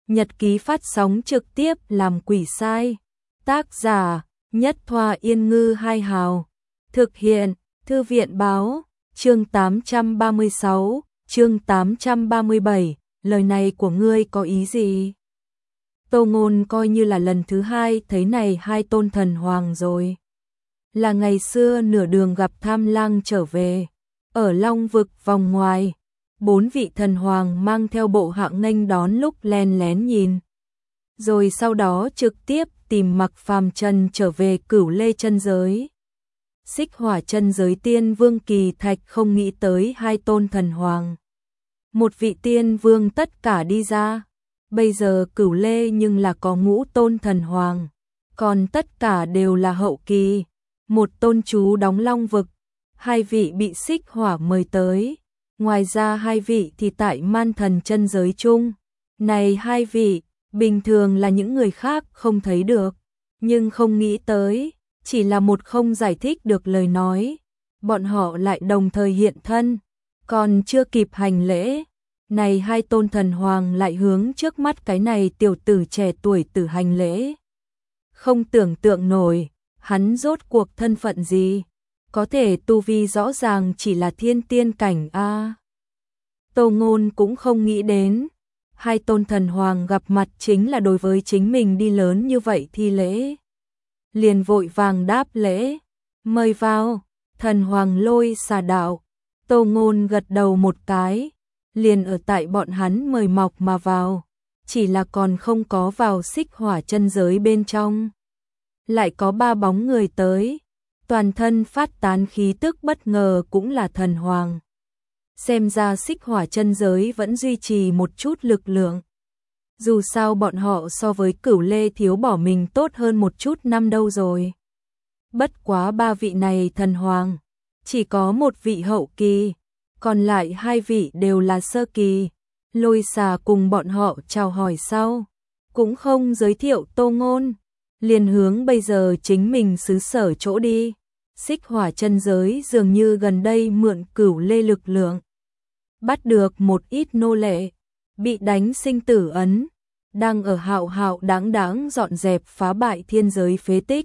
Nhật ký phát sóng trực tiếp làm quỷ sai. Tác giả Nhất Thoa Yên Ngư Hai Hào. Thực hiện Thư viện Báo. Chương 836, chương 837, lời này của ngươi có ý gì? Tô Ngôn coi như là lần thứ hai thấy này hai tôn thần hoàng rồi. Là ngày xưa nửa đường gặp Tham Lang trở về, ở Long vực vòng ngoài, 4 vị thần hoàng mang theo bộ hạ nghênh đón lúc len lén nhìn. Rồi sau đó trực tiếp tìm Mạc Phàm Trần trở về Cửu Lê chân giới. Xích Hỏa chân giới tiên vương Kỳ Thạch không nghĩ tới hai tôn thần hoàng. Một vị tiên vương tất cả đi ra, bây giờ Cửu Lê nhưng là có 5 tôn thần hoàng, còn tất cả đều là hậu kỳ. Một tôn chú đóng Long vực, 2 vị bị Xích Hỏa mời tới, ngoài ra 2 vị thì tại Man Thần chân giới chung. Này 2 vị, bình thường là những người khác không thấy được, nhưng không nghĩ tới, chỉ là một không giải thích được lời nói, bọn họ lại đồng thời hiện thân, còn chưa kịp hành lễ, này hai tôn thần hoàng lại hướng trước mắt cái này tiểu tử trẻ tuổi tử hành lễ. Không tưởng tượng nổi, hắn rốt cuộc thân phận gì, có thể tu vi rõ ràng chỉ là thiên tiên cảnh a. Tô Ngôn cũng không nghĩ đến, hai tôn thần hoàng gặp mặt chính là đối với chính mình đi lớn như vậy thi lễ. Liền vội vàng đáp lễ, mời vào, thần hoàng Lôi Xà đạo. Tô Ngôn gật đầu một cái, liền ở tại bọn hắn mời mọc mà vào, chỉ là còn không có vào Xích Hỏa chân giới bên trong. Lại có 3 bóng người tới, toàn thân phát tán khí tức bất ngờ cũng là thần hoàng. Xem ra Xích Hỏa chân giới vẫn duy trì một chút lực lượng. Dù sao bọn họ so với Cửu Lê thiếu bỏ mình tốt hơn một chút năm đâu rồi. Bất quá 3 vị này thần hoàng, chỉ có 1 vị hậu kỳ, còn lại 2 vị đều là sơ kỳ. Lôi Xà cùng bọn họ chào hỏi sau, cũng không giới thiệu Tô Ngôn, liền hướng bây giờ chính mình xứ sở chỗ đi. Xích Hỏa chân giới dường như gần đây mượn Cửu Lê lực lượng, bắt được một ít nô lệ, bị đánh sinh tử ấn, đang ở hạo hạo đáng đáng dọn dẹp phá bại thiên giới phế tích.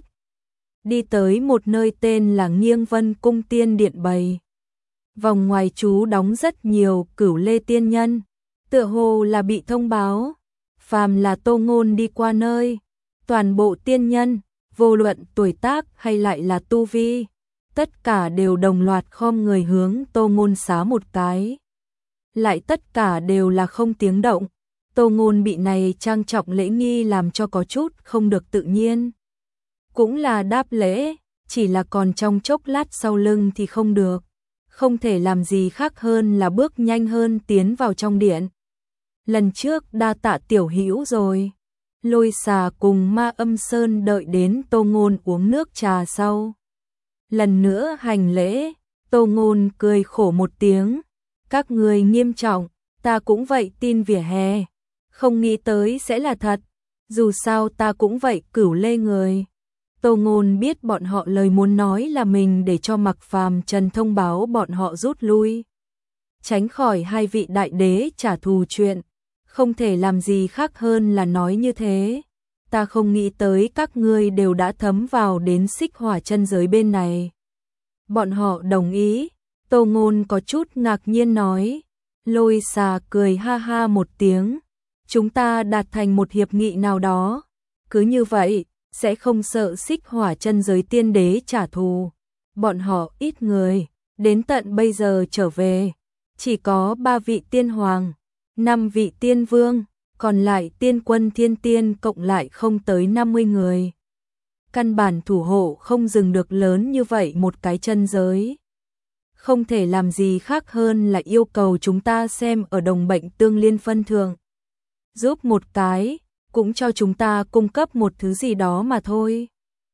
Đi tới một nơi tên là Nghiêng Vân Cung Tiên Điện bày. Vòng ngoài chú đóng rất nhiều Cửu Lê tiên nhân, tựa hồ là bị thông báo, phàm là Tô Ngôn đi qua nơi, toàn bộ tiên nhân, vô luận tuổi tác hay lại là tu vi, tất cả đều đồng loạt khom người hướng Tô Ngôn xá một cái. Lại tất cả đều là không tiếng động. Tô Ngôn bị này trang trọng lễ nghi làm cho có chút không được tự nhiên. Cũng là đáp lễ, chỉ là còn trong chốc lát sau lưng thì không được. Không thể làm gì khác hơn là bước nhanh hơn tiến vào trong điện. Lần trước đa tạ tiểu hữu rồi. Lôi Xà cùng Ma Âm Sơn đợi đến Tô Ngôn uống nước trà sau. Lần nữa hành lễ, Tô Ngôn cười khổ một tiếng. Các người nghiêm trọng, ta cũng vậy tin vỉa hè. Không nghĩ tới sẽ là thật, dù sao ta cũng vậy Cửu Lê người. Tô Ngôn biết bọn họ lời muốn nói là mình để cho Mạc Phàm Trần thông báo bọn họ rút lui, tránh khỏi 2 vị đại đế trả thù chuyện, không thể làm gì khác hơn là nói như thế. Ta không nghĩ tới các ngươi đều đã thấm vào đến Xích Hỏa chân giới bên này. Bọn họ đồng ý. Tô Ngôn có chút ngạc nhiên nói. Lôi Xà cười ha ha một tiếng. Chúng ta đạt thành một hiệp nghị nào đó, cứ như vậy, sẽ không sợ Xích Hỏa chân giới tiên đế trả thù. Bọn họ ít người, đến tận bây giờ trở về, chỉ có 3 vị tiên hoàng, 5 vị tiên vương, còn lại tiên quân thiên tiên cộng lại không tới 50 người. Căn bản thủ hộ không dừng được lớn như vậy một cái chân giới. Không thể làm gì khác hơn là yêu cầu chúng ta xem ở đồng bệnh tương liên phân thượng. Giúp một cái, cũng cho chúng ta cung cấp một thứ gì đó mà thôi.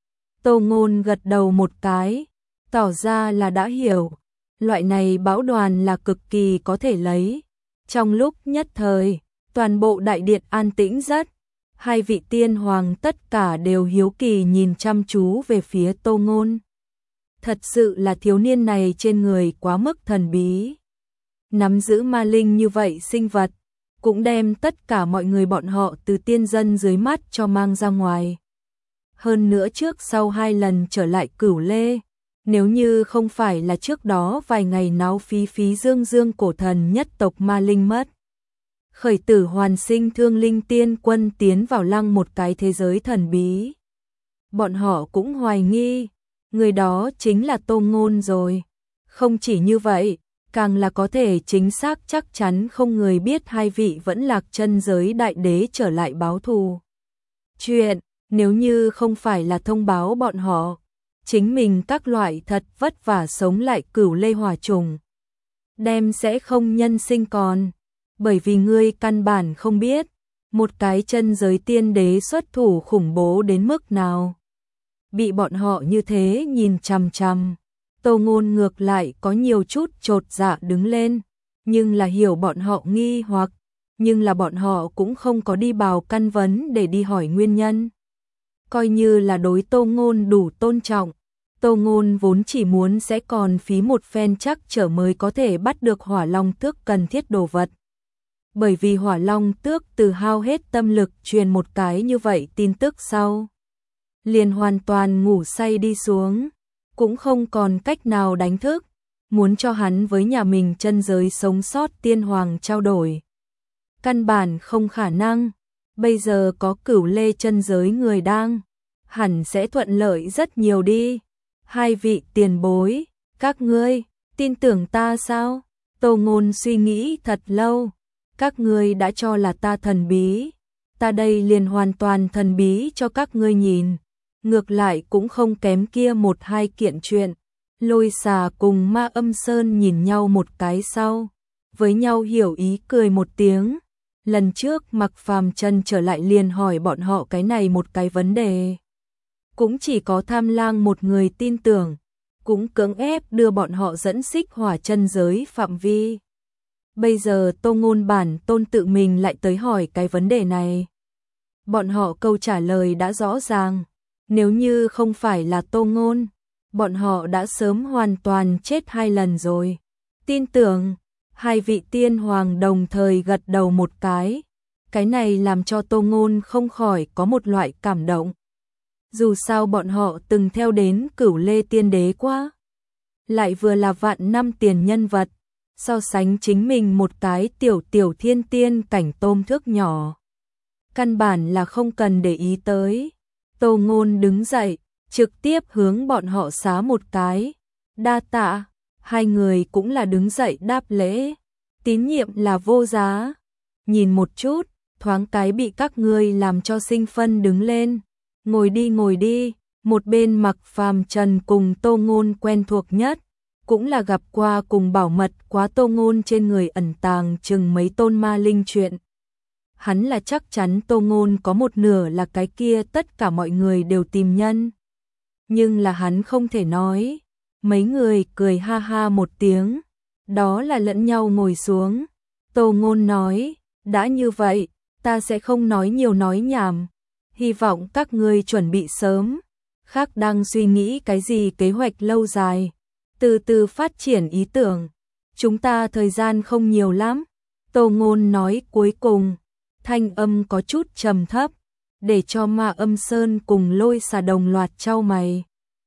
Tô Ngôn gật đầu một cái, tỏ ra là đã hiểu. Loại này bão đoàn là cực kỳ có thể lấy. Trong lúc nhất thời, toàn bộ đại điện an tĩnh rất. 2 vị tiên hoàng tất cả đều hiếu kỳ nhìn chăm chú về phía Tô Ngôn. Thật sự là thiếu niên này trên người quá mức thần bí. Nắm giữ ma linh như vậy sinh vật, cũng đem tất cả mọi người bọn họ từ tiên dân dưới mắt cho mang ra ngoài. Hơn nữa trước sau 2 lần trở lại Cửu Lê, nếu như không phải là trước đó vài ngày náo phí phí dương dương cổ thần nhất tộc ma linh mất. Khởi tử hoàn sinh thương linh tiên quân tiến vào lăng một cái thế giới thần bí. Bọn họ cũng hoài nghi, người đó chính là Tô Ngôn rồi. Không chỉ như vậy, càng là có thể chính xác chắc chắn không người biết hai vị vẫn lạc chân giới đại đế trở lại báo thù. Chuyện, nếu như không phải là thông báo bọn họ, chính mình các loại thật vất vả sống lại Cửu Lê hỏa trùng, đem sẽ không nhân sinh còn. Bởi vì ngươi căn bản không biết, một cái chân giới tiên đế xuất thủ khủng bố đến mức nào. Bị bọn họ như thế nhìn chằm chằm, Tô Ngôn ngược lại có nhiều chút chột dạ đứng lên, nhưng là hiểu bọn họ nghi hoặc, nhưng là bọn họ cũng không có đi bào căn vấn để đi hỏi nguyên nhân. Coi như là đối Tô Ngôn đủ tôn trọng, Tô Ngôn vốn chỉ muốn sẽ còn phí một phen chắc trở mới có thể bắt được Hỏa Long Tước cần thiết đồ vật. Bởi vì Hỏa Long Tước từ hao hết tâm lực truyền một cái như vậy tin tức sau, liền hoàn toàn ngủ say đi xuống, cũng không còn cách nào đánh thức, muốn cho hắn với nhà mình chân giới sống sót tiên hoàng trao đổi. Căn bản không khả năng, bây giờ có Cửu Lê chân giới người đang, hẳn sẽ thuận lợi rất nhiều đi. Hai vị tiền bối, các ngươi, tin tưởng ta sao? Tô Ngôn suy nghĩ thật lâu, các ngươi đã cho là ta thần bí, ta đây liền hoàn toàn thần bí cho các ngươi nhìn. Ngược lại cũng không kém kia một hai kiện chuyện. Lôi Xà cùng Ma Âm Sơn nhìn nhau một cái sau, với nhau hiểu ý cười một tiếng. Lần trước Mạc Phàm Trần trở lại liền hỏi bọn họ cái này một cái vấn đề. Cũng chỉ có Tham Lang một người tin tưởng, cũng cưỡng ép đưa bọn họ dẫn xích hỏa chân giới phạm vi. Bây giờ Tô Ngôn bản tôn tự mình lại tới hỏi cái vấn đề này. Bọn họ câu trả lời đã rõ ràng, nếu như không phải là Tô Ngôn, bọn họ đã sớm hoàn toàn chết 2 lần rồi. Tin tưởng, hai vị tiên hoàng đồng thời gật đầu một cái này làm cho Tô Ngôn không khỏi có một loại cảm động. Dù sao bọn họ từng theo đến Cửu Lê tiên đế quá, lại vừa là vạn năm tiền nhân vật, so sánh chính mình một cái tiểu thiên tiên cảnh tôm thước nhỏ, căn bản là không cần để ý tới. Tô Ngôn đứng dậy, trực tiếp hướng bọn họ xá một cái. Đa tạ, hai người cũng là đứng dậy đáp lễ. Tín nhiệm là vô giá. Nhìn một chút, thoáng cái bị các ngươi làm cho sinh phân đứng lên. Ngồi đi. Một bên Mạc Phàm Trần cùng Tô Ngôn quen thuộc nhất, cũng là gặp qua cùng bảo mật quá Tô Ngôn trên người ẩn tàng chừng mấy tôn ma linh chuyện. Hắn là chắc chắn Tô Ngôn có một nửa là cái kia tất cả mọi người đều tìm nhân. Nhưng là hắn không thể nói. Mấy người cười ha ha một tiếng, đó là lẫn nhau ngồi xuống. Tô Ngôn nói, đã như vậy, ta sẽ không nói nhiều nói nhảm. Hy vọng các ngươi chuẩn bị sớm. Khác đang suy nghĩ cái gì kế hoạch lâu dài, từ từ phát triển ý tưởng. Chúng ta thời gian không nhiều lắm. Tô Ngôn nói cuối cùng, thanh âm có chút trầm thấp, để cho Ma Âm Sơn cùng Lôi Xà đồng loạt chau mày.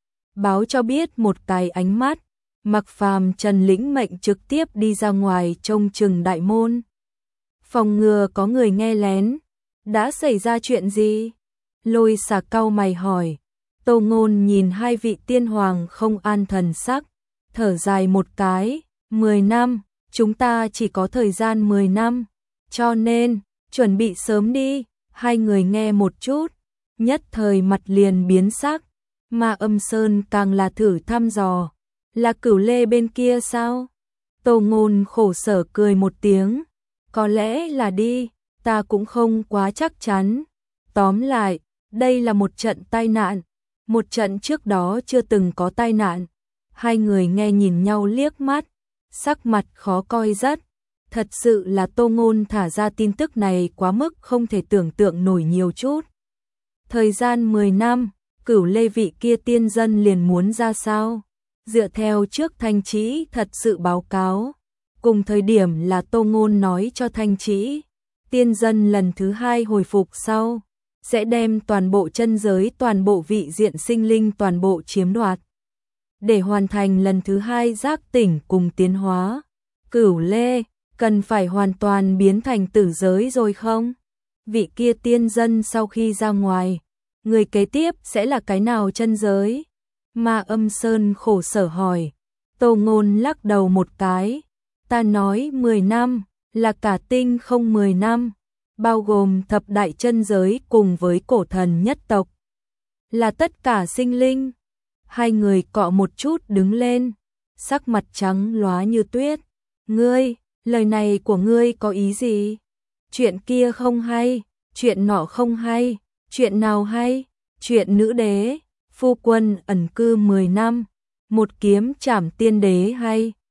Báo cho biết một cái ánh mắt, Mạc Phàm Trần lĩnh mệnh trực tiếp đi ra ngoài trông chừng đại môn. Phòng ngừa có người nghe lén. Đã xảy ra chuyện gì? Lôi Xà cau mày hỏi. Tô Ngôn nhìn hai vị tiên hoàng không an thần sắc, thở dài một cái. 10 năm, chúng ta chỉ có thời gian 10 năm, cho nên chuẩn bị sớm đi. Hai người nghe một chút, nhất thời mặt liền biến sắc. Ma Âm Sơn càng là thử thăm dò, là Cửu Lê bên kia sao? Tô Ngôn khổ sở cười một tiếng, có lẽ là đi, ta cũng không quá chắc chắn. Tóm lại, đây là một trận tai nạn, một trận trước đó chưa từng có tai nạn. Hai người nghe nhìn nhau liếc mắt, sắc mặt khó coi rất. Thật sự là Tô Ngôn thả ra tin tức này quá mức không thể tưởng tượng nổi nhiều chút. Thời gian 10 năm, Cửu Lê vị kia tiên dân liền muốn ra sao? Dựa theo trước Thanh Trĩ thật sự báo cáo, cùng thời điểm là Tô Ngôn nói cho Thanh Trĩ, tiên dân lần thứ hai hồi phục sau, sẽ đem toàn bộ chân giới, toàn bộ vị diện sinh linh toàn bộ chiếm đoạt. Để hoàn thành lần thứ hai giác tỉnh cùng tiến hóa, Cửu Lê cần phải hoàn toàn biến thành tử giới rồi không? Vị kia tiên dân sau khi ra ngoài, người kế tiếp sẽ là cái nào chân giới? Ma Âm Sơn khổ sở hỏi. Tô Ngôn lắc đầu một cái. Ta nói 10 năm, là cả tinh không 10 năm, bao gồm thập đại chân giới cùng với cổ thần nhất tộc. Là tất cả sinh linh. Hai người cọ một chút đứng lên, sắc mặt trắng lóa như tuyết. Ngươi, lời này của ngươi có ý gì? Chuyện kia không hay, chuyện nọ không hay, chuyện nào hay? Chuyện nữ đế, phu quân ẩn cư 10 năm, một kiếm trảm tiên đế hay?